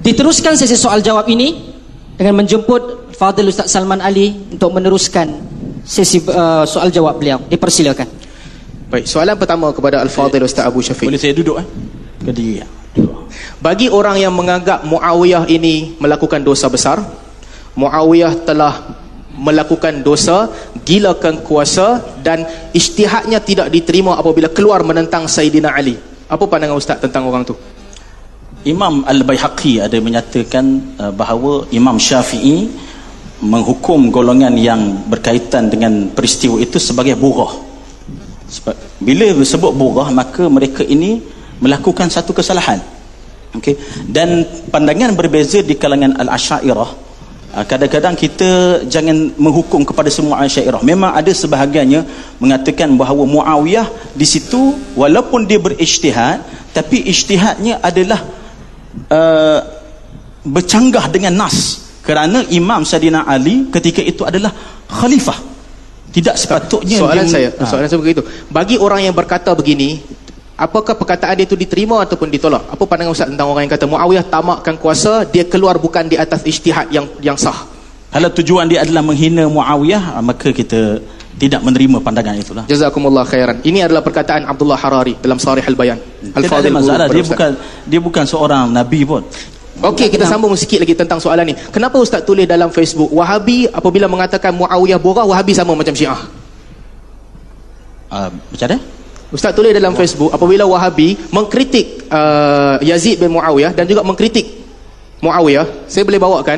Diteruskan sesi soal jawab ini dengan menjemput Fadil Ustaz Salman Ali untuk meneruskan sesi soal jawab beliau. Dipersilakan. Baik, soalan pertama kepada Al-Fadil Ustaz Abu Syafiq. Boleh saya duduk Berdiri. Bagi orang yang menganggap Muawiyah ini melakukan dosa besar, Muawiyah telah melakukan dosa, gilakan kuasa dan ijtihadnya tidak diterima apabila keluar menentang Sayyidina Ali. Apa pandangan Ustaz tentang orang tu? Imam Al-Baihaqi ada menyatakan bahawa Imam Syafi'i menghukum golongan yang berkaitan dengan peristiwa itu sebagai burah. Bila disebut burah, maka mereka ini melakukan satu kesalahan. Okey. Dan pandangan berbeza di kalangan Al-Asy'ariyah. Kadang-kadang kita jangan menghukum kepada semua Asy'ariyah. Memang ada sebahagiannya mengatakan bahawa Muawiyah di situ walaupun dia berijtihad, tapi ijtihadnya adalah bercanggah dengan nas, kerana Imam Sayyidina Ali ketika itu adalah khalifah. Tidak sepatutnya. Soalan saya begitu. Bagi orang yang berkata begini, apakah perkataan dia itu diterima ataupun ditolak? Apa pandangan Ustaz tentang orang yang kata Muawiyah tamakkan kuasa, dia keluar bukan di atas ijtihad yang sah? Kalau tujuan dia adalah menghina Muawiyah, maka kita tidak menerima pandangan itulah. Jazakumullah khairan. Ini adalah perkataan Abdullah Harari dalam Sharih Al-Bayan. Al-Fadil masalah dia bukan seorang nabi pun. Okey, kita sambung sikit lagi tentang soalan ni. Kenapa Ustaz tulis dalam Facebook Wahabi apabila mengatakan Muawiyah borah, Wahabi sama macam Syiah? Macam mana? Ustaz tulis dalam Facebook apabila Wahabi mengkritik Yazid bin Muawiyah dan juga mengkritik Muawiyah, saya boleh bawakan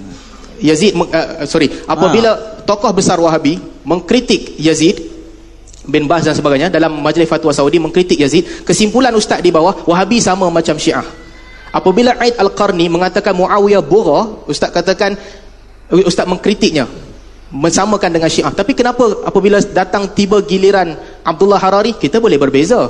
apabila tokoh besar Wahabi mengkritik Yazid bin Baz dan sebagainya dalam Majlis Fatwa Saudi, mengkritik Yazid, kesimpulan Ustaz di bawah, Wahabi sama macam Syiah. Apabila Aid Al-Qarni mengatakan Muawiyah borah, Ustaz katakan Ustaz mengkritiknya, mensamakan dengan Syiah. Tapi kenapa apabila datang tiba giliran Abdullah Harari, kita boleh berbeza?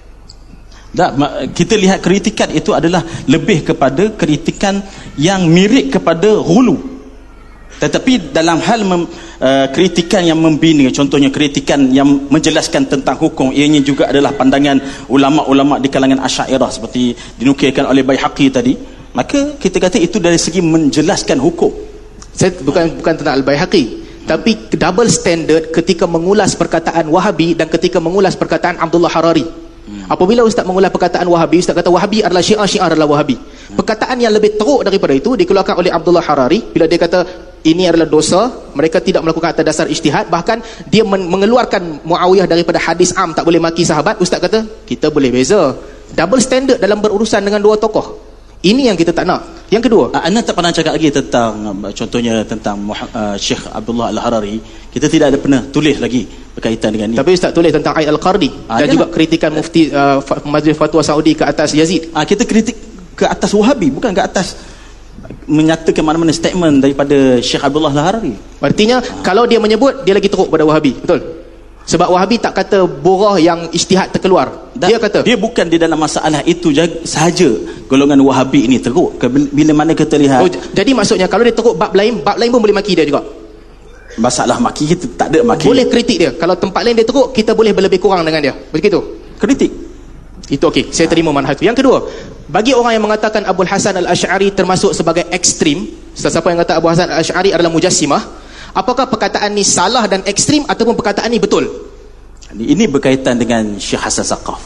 Kita lihat kritikan itu adalah lebih kepada kritikan yang mirip kepada ghulu. Tetapi dalam hal kritikan yang membina, contohnya kritikan yang menjelaskan tentang hukum, ianya juga adalah pandangan ulama-ulama di kalangan Asy'ariyah seperti dinukilkan oleh Baihaqi tadi, maka kita kata itu dari segi menjelaskan hukum. Saya bukan tentang Al-Baihaqi, tapi double standard ketika mengulas perkataan Wahabi dan ketika mengulas perkataan Abdullah Harari. Apabila Ustaz mengulas perkataan Wahabi, Ustaz kata Wahabi adalah Syiah, Syiah adalah Wahabi. Perkataan yang lebih teruk daripada itu dikeluarkan oleh Abdullah Harari bila dia kata ini adalah dosa, mereka tidak melakukan atas dasar ijtihad, bahkan dia mengeluarkan Muawiyah daripada hadis am tak boleh maki sahabat. Ustaz kata kita boleh beza. Double standard dalam berurusan dengan dua tokoh. Ini yang kita tak nak. Yang kedua, anda tak pernah cakap lagi tentang contohnya tentang Syekh Abdullah Al-Harari. Kita tidak ada pernah tulis lagi berkaitan dengan ini. Tapi Ustaz tulis tentang Aid Al-Qarni dan juga kritikan mufti Majlis Fatwa Saudi ke atas Yazid. Kita kritik ke atas Wahabi, bukan ke atas menyatakan mana-mana statement daripada Syekh Abdullah Al-Harari. Artinya kalau dia menyebut, dia lagi teruk pada Wahabi. Betul? Sebab Wahabi tak kata borah yang ijtihad terkeluar. Dia kata dia bukan di dalam masalah itu sahaja golongan Wahabi ini teruk. Bila mana kita lihat, jadi maksudnya kalau dia teruk bab lain pun boleh maki dia juga. Masalah maki kita tak ada maki. Boleh kritik dia. Kalau tempat lain dia teruk, kita boleh berlebih kurang dengan dia. Begitu? Kritik. Itu okey. Saya terima manhaj itu. Yang kedua, bagi orang yang mengatakan Abu Hasan Al-Asy'ari termasuk sebagai ekstrim, siapa yang kata Abu Hasan Al-Asy'ari adalah mujassimah, apakah perkataan ni salah dan ekstrim ataupun perkataan ni betul? Ini berkaitan dengan Syekh Hasan Saqaf.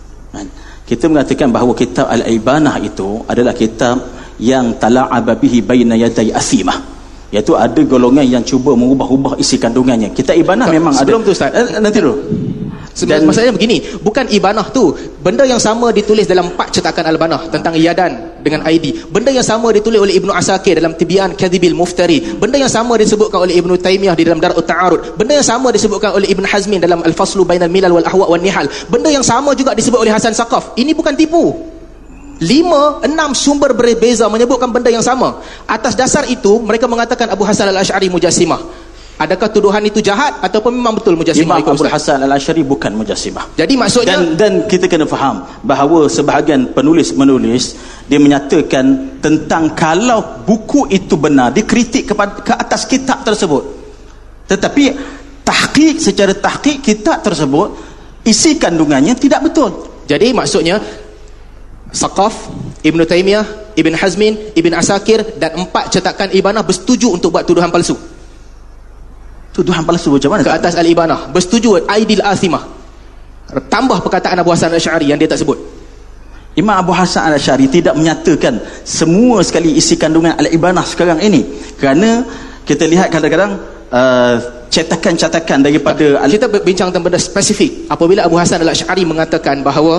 Kita mengatakan bahawa kitab Al-Ibanah itu adalah kitab yang tala'aba bihi baina yaday asimah, iaitu ada golongan yang cuba mengubah-ubah isi kandungannya. Kitab Ibanah memang sebelum ada. Sebelum tu Ustaz, nanti dulu. Maksudnya begini, bukan Ibanah tu, benda yang sama ditulis dalam 4 cetakan Al-Banah tentang Iyadan dengan ID. Benda yang sama ditulis oleh Ibnu Asakir dalam Tibyan Kadhibil Muftari. Benda yang sama disebutkan oleh Ibnu Taimiyah di dalam Dar'ut Ta'arud. Benda yang sama disebutkan oleh Ibn Hazmin dalam Al-Faslu Bainal Milal wal Ahwa' wan Nihal. Benda yang sama juga disebut oleh Hasan Saqaf. Ini bukan tipu. 5, 6 sumber berbeza menyebutkan benda yang sama. Atas dasar itu mereka mengatakan Abu Hasan Al-Asy'ari mujassimah. Adakah tuduhan itu jahat ataupun memang betul mujassimah? Imam Abu Hasan Al-Asy'ari bukan mujassimah. Jadi maksudnya dan kita kena faham bahawa sebahagian penulis-menulis dia menyatakan tentang kalau buku itu benar, dikritik ke atas kitab tersebut. Tetapi secara tahqiq kitab tersebut isi kandungannya tidak betul. Jadi maksudnya Saqaf, Ibn Taymiyah, Ibn Hazmin, Ibn Asakir dan 4 cetakan Ibanah bersetuju untuk buat tuduhan palsu. Tuduhan palsu macam mana? Ke atas Al-Ibanah bersetuju Aidil Athimah. Tambah perkataan Abu Hasan Al-Asy'ari yang dia tak sebut. Imam Abu Hasan Al-Asy'ari tidak menyatakan semua sekali isi kandungan Al-Ibanah sekarang ini, kerana kita lihat kadang-kadang cetakan-cetakan daripada kita berbincang tentang benda spesifik. Apabila Abu Hasan Al-Asy'ari mengatakan bahawa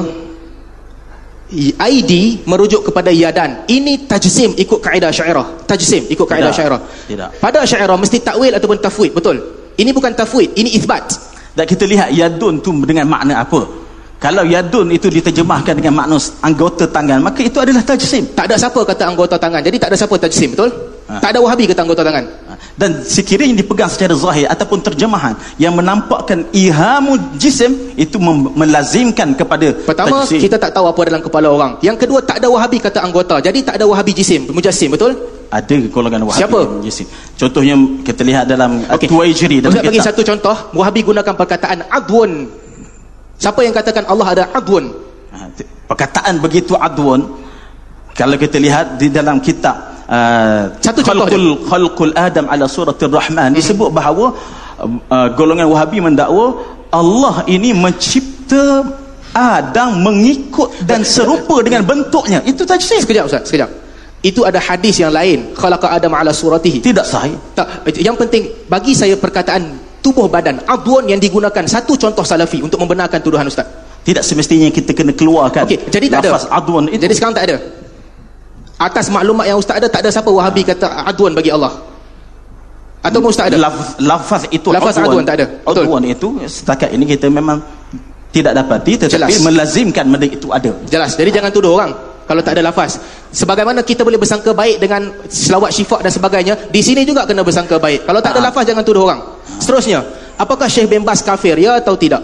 ID merujuk kepada yadan, ini tajsim ikut kaedah Asy'ariyah. Tajsim ikut kaedah Asy'ariyah. Tidak. Pada Asy'ariyah mesti takwil ataupun tafwid, betul. Ini bukan tafwid, ini itsbat. Dan kita lihat yadun tu dengan makna apa. Kalau yadun itu diterjemahkan dengan makna anggota tangan, maka itu adalah tajsim. Tak ada siapa kata anggota tangan, jadi tak ada siapa tajsim, betul? Tak ada Wahabi kata anggota tangan. Dan sekiranya dipegang secara zahir ataupun terjemahan yang menampakkan ihamu jisim, itu melazimkan kepada pertama, tajsim. kita tak tahu apa dalam kepala orang. Yang kedua, tak ada Wahabi kata anggota, jadi tak ada Wahabi jisim, mujassim, betul? Ada golongan Wahabi. Siapa? Jisim. Contohnya kita lihat dalam Tuwaijiri dalam Ustaz bagi satu contoh. Wahabi gunakan perkataan adwun. Siapa yang katakan Allah ada adwun? Perkataan begitu adwun, kalau kita lihat di dalam kitab satu contoh Khalqul Adam ala suratir Rahman, disebut bahawa golongan Wahabi mendakwa Allah ini mencipta Adam mengikut dan serupa dengan bentuknya. Itu tajsim. Sekejap Ustaz, sekejap. Itu ada hadis yang lain, khalaqa Adam ala suratihi. Tidak sahih. Tak, yang penting bagi saya perkataan tubuh badan adwun yang digunakan, satu contoh salafi untuk membenarkan tuduhan Ustaz. Tidak semestinya kita kena keluarkan. Okey, jadi tak ada. Lafaz adwun itu. Jadi sekarang tak ada. Atas maklumat yang Ustaz ada, tak ada siapa Wahabi kata adwun bagi Allah. Atau Ustaz ada? Lafaz itu lafaz adwun tak ada. Betul. Adwun itu setakat ini kita memang tidak dapati, tetapi jelas, melazimkan benda itu ada. Jelas. Jadi jangan tuduh orang kalau tak ada lafaz. Sebagaimana kita boleh bersangka baik dengan selawat syifa dan sebagainya, di sini juga kena bersangka baik. Kalau tak ada lafaz, jangan tuduh orang. Seterusnya, apakah Syekh bin Baz kafir, ya atau tidak?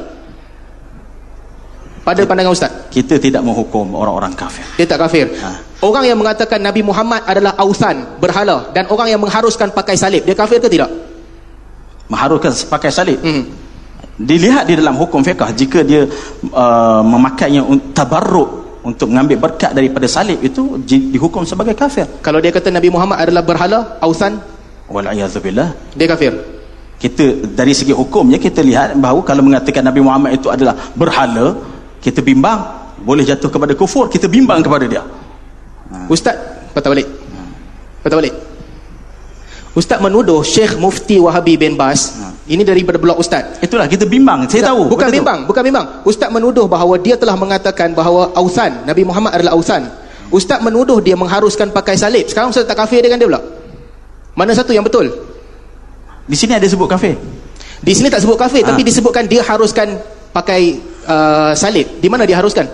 Pada pandangan Ustaz, kita tidak menghukum orang-orang kafir. dia tak kafir. Orang yang mengatakan Nabi Muhammad adalah ausan, berhala, dan orang yang mengharuskan pakai salib, dia kafir ke tidak? Mengharuskan pakai salib. Dilihat di dalam hukum fiqh, jika dia memakainya tabarruk untuk mengambil berkat daripada salib, itu dihukum sebagai kafir. Kalau dia kata Nabi Muhammad adalah berhala, ausan, wal'iyadzubillah, dia kafir. Kita dari segi hukumnya kita lihat bahawa kalau mengatakan Nabi Muhammad itu adalah berhala, kita bimbang, boleh jatuh kepada kufur, kita bimbang kepada dia. Ustaz, patah balik. Patah balik. Ustaz menuduh Syekh Mufti Wahabi bin Baz, ini daripada blog Ustaz. Itulah kita bimbang, saya tahu. Bukan bimbang, bukan bimbang. Ustaz menuduh bahawa dia telah mengatakan bahawa ausan, Nabi Muhammad adalah ausan. Ustaz menuduh dia mengharuskan pakai salib. Sekarang Ustaz tak kafir dengan dia pula. Mana satu yang betul? Di sini ada sebut kafir. Di sini tak sebut kafir, tapi disebutkan dia haruskan pakai salib. Di mana dia haruskan?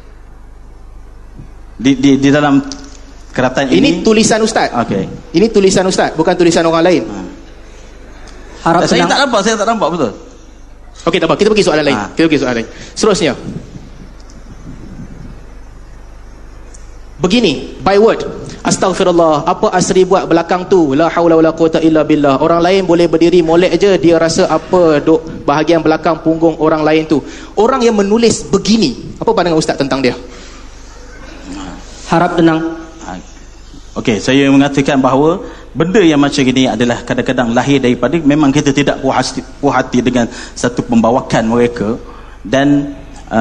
Di dalam keratan ini tulisan Ustaz. Okey. Ini tulisan Ustaz, bukan tulisan orang lain. Harap saya tak nampak betul. Okey, tak apa, kita pergi soalan lain. Kita pergi soalan lain. Seterusnya. Begini, by word. Astaghfirullah, apa Asri buat belakang tu? La haula wala quwata illa billah. Orang lain boleh berdiri molek je, dia rasa apa duk bahagian belakang punggung orang lain tu. Orang yang menulis begini, apa pandangan Ustaz tentang dia? Harap tenang. Okey, saya mengatakan bahawa benda yang macam ini adalah kadang-kadang lahir daripada memang kita tidak puas hati dengan satu pembawakan mereka, dan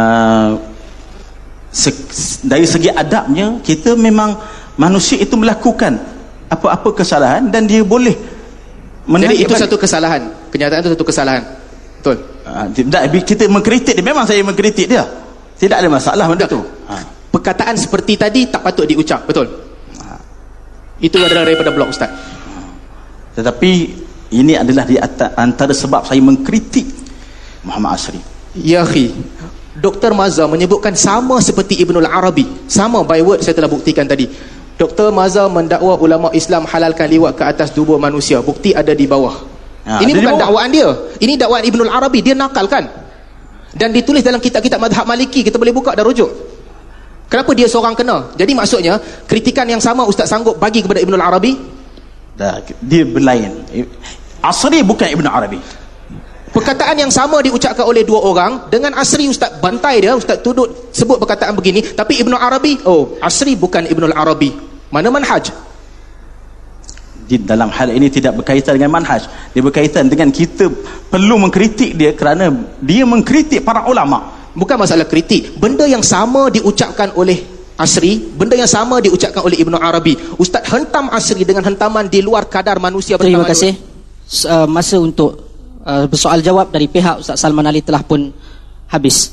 dari segi adabnya kita memang manusia itu melakukan apa-apa kesalahan dan dia boleh jadi itu satu kesalahan, kenyataan itu satu kesalahan, betul? Kita mengkritik dia, memang saya mengkritik dia, tidak ada masalah benda tu. Perkataan seperti tadi tak patut diucap, betul? Itu adalah daripada blog Ustaz. Tetapi ini adalah di antara sebab saya mengkritik Muhammad Asri. Ya akhi, Dr. Mazhar menyebutkan sama seperti Ibnul Arabi. Sama, by word saya telah buktikan tadi. Dr. Mazhar mendakwa ulama Islam halalkan liwat ke atas tubuh manusia. Bukti ada di bawah. Ini bukan dakwaan dia. Ini dakwaan Ibnul Arabi, dia nakalkan. Dan ditulis dalam kitab-kitab mazhab Maliki, kita boleh buka dan rujuk. Kenapa dia seorang kena? Jadi maksudnya kritikan yang sama Ustaz sanggup bagi kepada Ibnul Arabi? Dia berlain. Asri bukan Ibn Arabi. Perkataan yang sama diucapkan oleh dua orang. Dengan Asri Ustaz bantai dia, Ustaz tuduh sebut perkataan begini, tapi Ibn Arabi, oh Asri bukan Ibnul Arabi. Mana manhaj? Di dalam hal ini tidak berkaitan dengan manhaj, dia berkaitan dengan kita perlu mengkritik dia kerana dia mengkritik para ulama. Bukan masalah kritik. Benda yang sama diucapkan oleh Asri, benda yang sama diucapkan oleh Ibnu Arabi. Ustaz hentam Asri dengan hentaman di luar kadar manusia Terima bertamayul. kasih. Masa untuk bersoal jawab dari pihak Ustaz Salman Ali telah pun habis.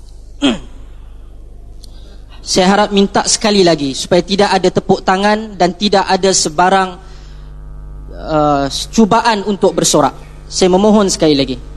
Saya harap minta sekali lagi supaya tidak ada tepuk tangan dan tidak ada sebarang cubaan untuk bersorak. Saya memohon sekali lagi.